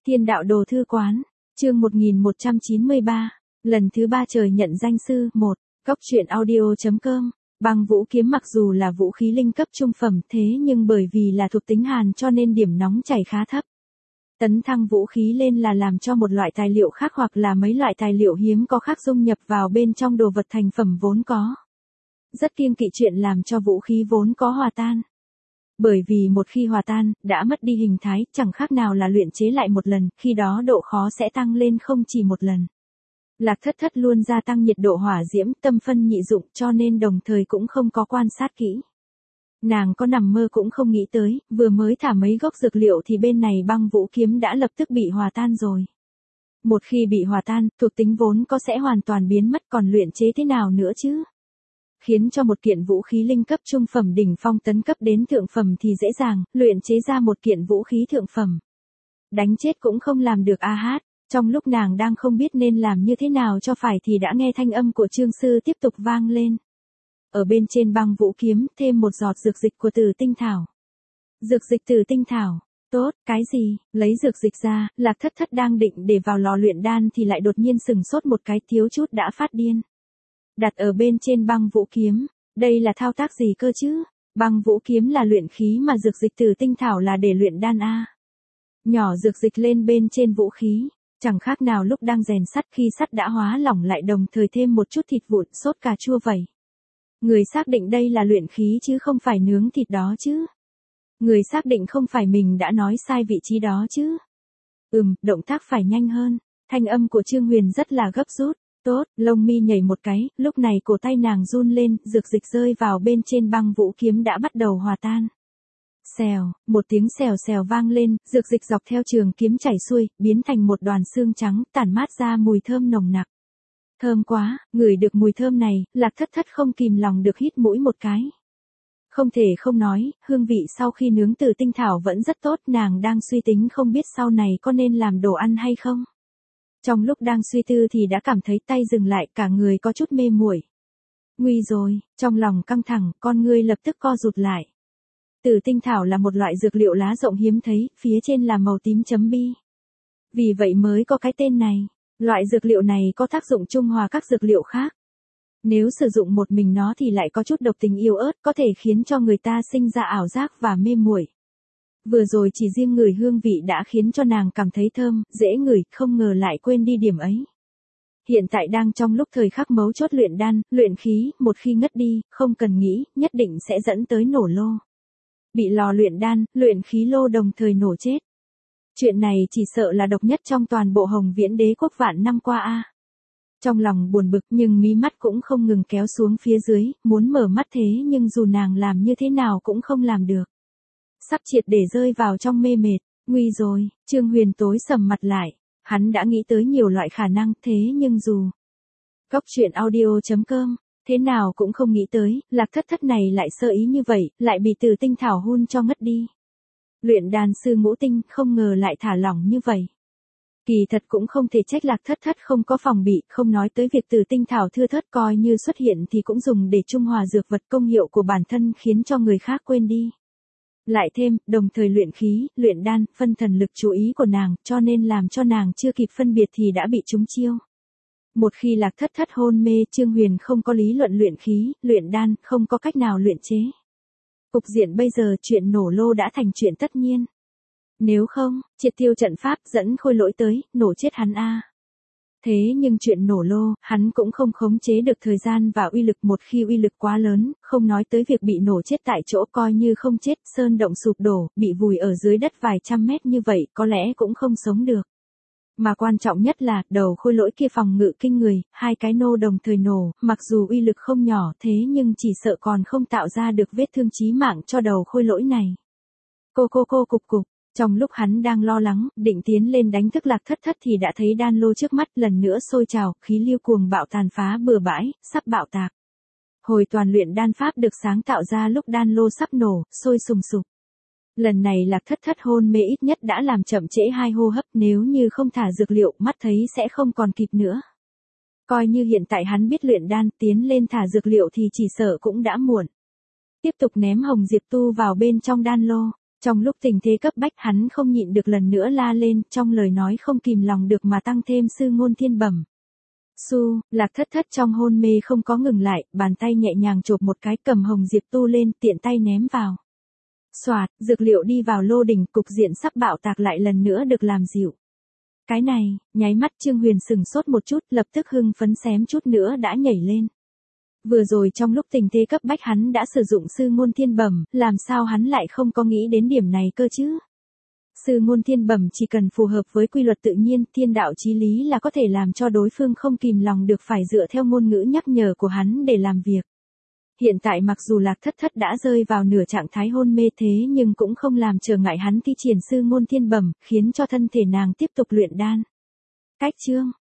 Thiên đạo đồ thư quán, chương 1193, lần thứ 3 trời nhận danh sư, 1, góc truyện audio.com. Băng vũ kiếm mặc dù là vũ khí linh cấp trung phẩm thế nhưng bởi vì là thuộc tính hàn cho nên điểm nóng chảy khá thấp. Tấn thăng vũ khí lên là làm cho một loại tài liệu khác hoặc là mấy loại tài liệu hiếm có khác dung nhập vào bên trong đồ vật thành phẩm vốn có. Rất kiêng kỵ chuyện làm cho vũ khí vốn có hòa tan. Bởi vì một khi hòa tan, đã mất đi hình thái, chẳng khác nào là luyện chế lại một lần, khi đó độ khó sẽ tăng lên không chỉ một lần. Lạc Thất Thất luôn gia tăng nhiệt độ hỏa diễm, tâm phân nhị dụng cho nên đồng thời cũng không có quan sát kỹ. Nàng có nằm mơ cũng không nghĩ tới, vừa mới thả mấy gốc dược liệu thì bên này băng vũ kiếm đã lập tức bị hòa tan rồi. Một khi bị hòa tan, thuộc tính vốn có sẽ hoàn toàn biến mất, còn luyện chế thế nào nữa chứ? Khiến cho một kiện vũ khí linh cấp trung phẩm đỉnh phong tấn cấp đến thượng phẩm thì dễ dàng, luyện chế ra một kiện vũ khí thượng phẩm. Đánh chết cũng không làm được a hát. Trong lúc nàng đang không biết nên làm như thế nào cho phải thì đã nghe thanh âm của Trương Sư tiếp tục vang lên. Ở bên trên băng vũ kiếm thêm một giọt dược dịch của Tử Tinh Thảo. Dược dịch Tử Tinh Thảo, tốt, cái gì? Lấy dược dịch ra, Lạc Thất Thất đang định để vào lò luyện đan thì lại đột nhiên sừng sốt một cái, thiếu chút đã phát điên. Đặt ở bên trên băng vũ kiếm, đây là thao tác gì cơ chứ? Băng vũ kiếm là luyện khí mà dược dịch Tử Tinh Thảo là để luyện đan a. Nhỏ dược dịch lên bên trên vũ khí, chẳng khác nào lúc đang rèn sắt khi sắt đã hóa lỏng lại đồng thời thêm một chút thịt vụn sốt cà chua vậy. Người xác định đây là luyện khí chứ không phải nướng thịt đó chứ. Người xác định không phải mình đã nói sai vị trí đó chứ. Động tác phải nhanh hơn. Thanh âm của Trương Huyền rất là gấp rút. Tốt, lông mi nhảy một cái, lúc này cổ tay nàng run lên, dược dịch rơi vào bên trên băng vũ kiếm đã bắt đầu hòa tan. Xèo, một tiếng xèo xèo vang lên, dược dịch dọc theo trường kiếm chảy xuôi, biến thành một đoàn xương trắng, tản mát ra mùi thơm nồng nặc. Thơm quá, ngửi được mùi thơm này, Lạc Thất Thất không kìm lòng được hít mũi một cái. Không thể không nói, hương vị sau khi nướng Tử Tinh Thảo vẫn rất tốt, nàng đang suy tính không biết sau này có nên làm đồ ăn hay không. Trong lúc đang suy tư thì đã cảm thấy tay dừng lại, cả người có chút mê muội. Nguy rồi, trong lòng căng thẳng, con ngươi lập tức co rụt lại. Tử Tinh Thảo là một loại dược liệu lá rộng hiếm thấy, phía trên là màu tím chấm bi. Vì vậy mới có cái tên này. Loại dược liệu này có tác dụng trung hòa các dược liệu khác. Nếu sử dụng một mình nó thì lại có chút độc tính yếu ớt, có thể khiến cho người ta sinh ra ảo giác và mê muội. Vừa rồi chỉ riêng ngửi hương vị đã khiến cho nàng cảm thấy thơm, dễ ngửi, không ngờ lại quên đi điểm ấy. Hiện tại đang trong lúc thời khắc mấu chốt luyện đan, luyện khí, một khi ngất đi, không cần nghĩ, nhất định sẽ dẫn tới nổ lô. Bị lò luyện đan, luyện khí lô đồng thời nổ chết. Chuyện này chỉ sợ là độc nhất trong toàn bộ Hồng Viễn Đế quốc vạn năm qua a. Trong lòng buồn bực nhưng mí mắt cũng không ngừng kéo xuống phía dưới, muốn mở mắt thế nhưng dù nàng làm như thế nào cũng không làm được. Sắp triệt để rơi vào trong mê mệt, nguy rồi, Trương Huyền tối sầm mặt lại, hắn đã nghĩ tới nhiều loại khả năng thế nhưng dù. Góc truyện audio.com, thế nào cũng không nghĩ tới, Lạc Thất Thất này lại sơ ý như vậy, lại bị Tử Tinh Thảo hun cho ngất đi. Luyện đan sư ngũ tinh không ngờ lại thả lỏng như vậy. Kỳ thật cũng không thể trách Lạc Thất Thất không có phòng bị, không nói tới việc Tử Tinh Thảo thưa thớt coi như xuất hiện thì cũng dùng để trung hòa dược vật, công hiệu của bản thân khiến cho người khác quên đi. Lại thêm, đồng thời luyện khí, luyện đan, phân thần lực chú ý của nàng, cho nên làm cho nàng chưa kịp phân biệt thì đã bị trúng chiêu. Một khi Lạc Thất Thất hôn mê, Trương Huyền không có lý luận luyện khí, luyện đan, không có cách nào luyện chế. Cục diện bây giờ chuyện nổ lô đã thành chuyện tất nhiên. Nếu không, triệt tiêu trận pháp dẫn Khôi Lỗi tới, nổ chết hắn a. Thế nhưng chuyện nổ lô, hắn cũng không khống chế được thời gian và uy lực, một khi uy lực quá lớn, không nói tới việc bị nổ chết tại chỗ coi như không chết, sơn động sụp đổ, bị vùi ở dưới đất vài trăm mét như vậy có lẽ cũng không sống được. Mà quan trọng nhất là, đầu Khôi Lỗi kia phòng ngự kinh người, hai cái nô đồng thời nổ, mặc dù uy lực không nhỏ thế nhưng chỉ sợ còn không tạo ra được vết thương chí mạng cho đầu Khôi Lỗi này. Cô cục. Trong lúc hắn đang lo lắng, định tiến lên đánh thức Lạc Thất Thất thì đã thấy đan lô trước mắt lần nữa sôi trào, khí lưu cuồng bạo tàn phá bừa bãi, sắp bạo tạc. Hồi toàn luyện đan pháp được sáng tạo ra lúc đan lô sắp nổ, sôi sùng sục. Lần này Lạc Thất Thất hôn mê ít nhất đã làm chậm trễ 2 hô hấp, nếu như không thả dược liệu mắt thấy sẽ không còn kịp nữa. Coi như hiện tại hắn biết luyện đan tiến lên thả dược liệu thì chỉ sợ cũng đã muộn. Tiếp tục ném Hồng Diệp Tu vào bên trong đan lô. Trong lúc tình thế cấp bách hắn không nhịn được lần nữa la lên, trong lời nói không kìm lòng được mà tăng thêm sư ngôn thiên bẩm. Su, Lạc Thất Thất trong hôn mê không có ngừng lại, bàn tay nhẹ nhàng chộp một cái cầm hồng diệp tu lên, tiện tay ném vào. Xoạt, dược liệu đi vào lô đỉnh, cục diện sắp bạo tạc lại lần nữa được làm dịu. Cái này, nháy mắt Trương Huyền sừng sốt một chút, lập tức hưng phấn xém chút nữa đã nhảy lên. Vừa rồi trong lúc tình thế cấp bách hắn đã sử dụng sư ngôn thiên bẩm, làm sao hắn lại không có nghĩ đến điểm này cơ chứ? Sư ngôn thiên bẩm chỉ cần phù hợp với quy luật tự nhiên, thiên đạo chí lý là có thể làm cho đối phương không kìm lòng được phải dựa theo ngôn ngữ nhắc nhở của hắn để làm việc. Hiện tại mặc dù Lạc Thất Thất đã rơi vào nửa trạng thái hôn mê thế nhưng cũng không làm trở ngại hắn thi triển sư ngôn thiên bẩm, khiến cho thân thể nàng tiếp tục luyện đan. Cách chương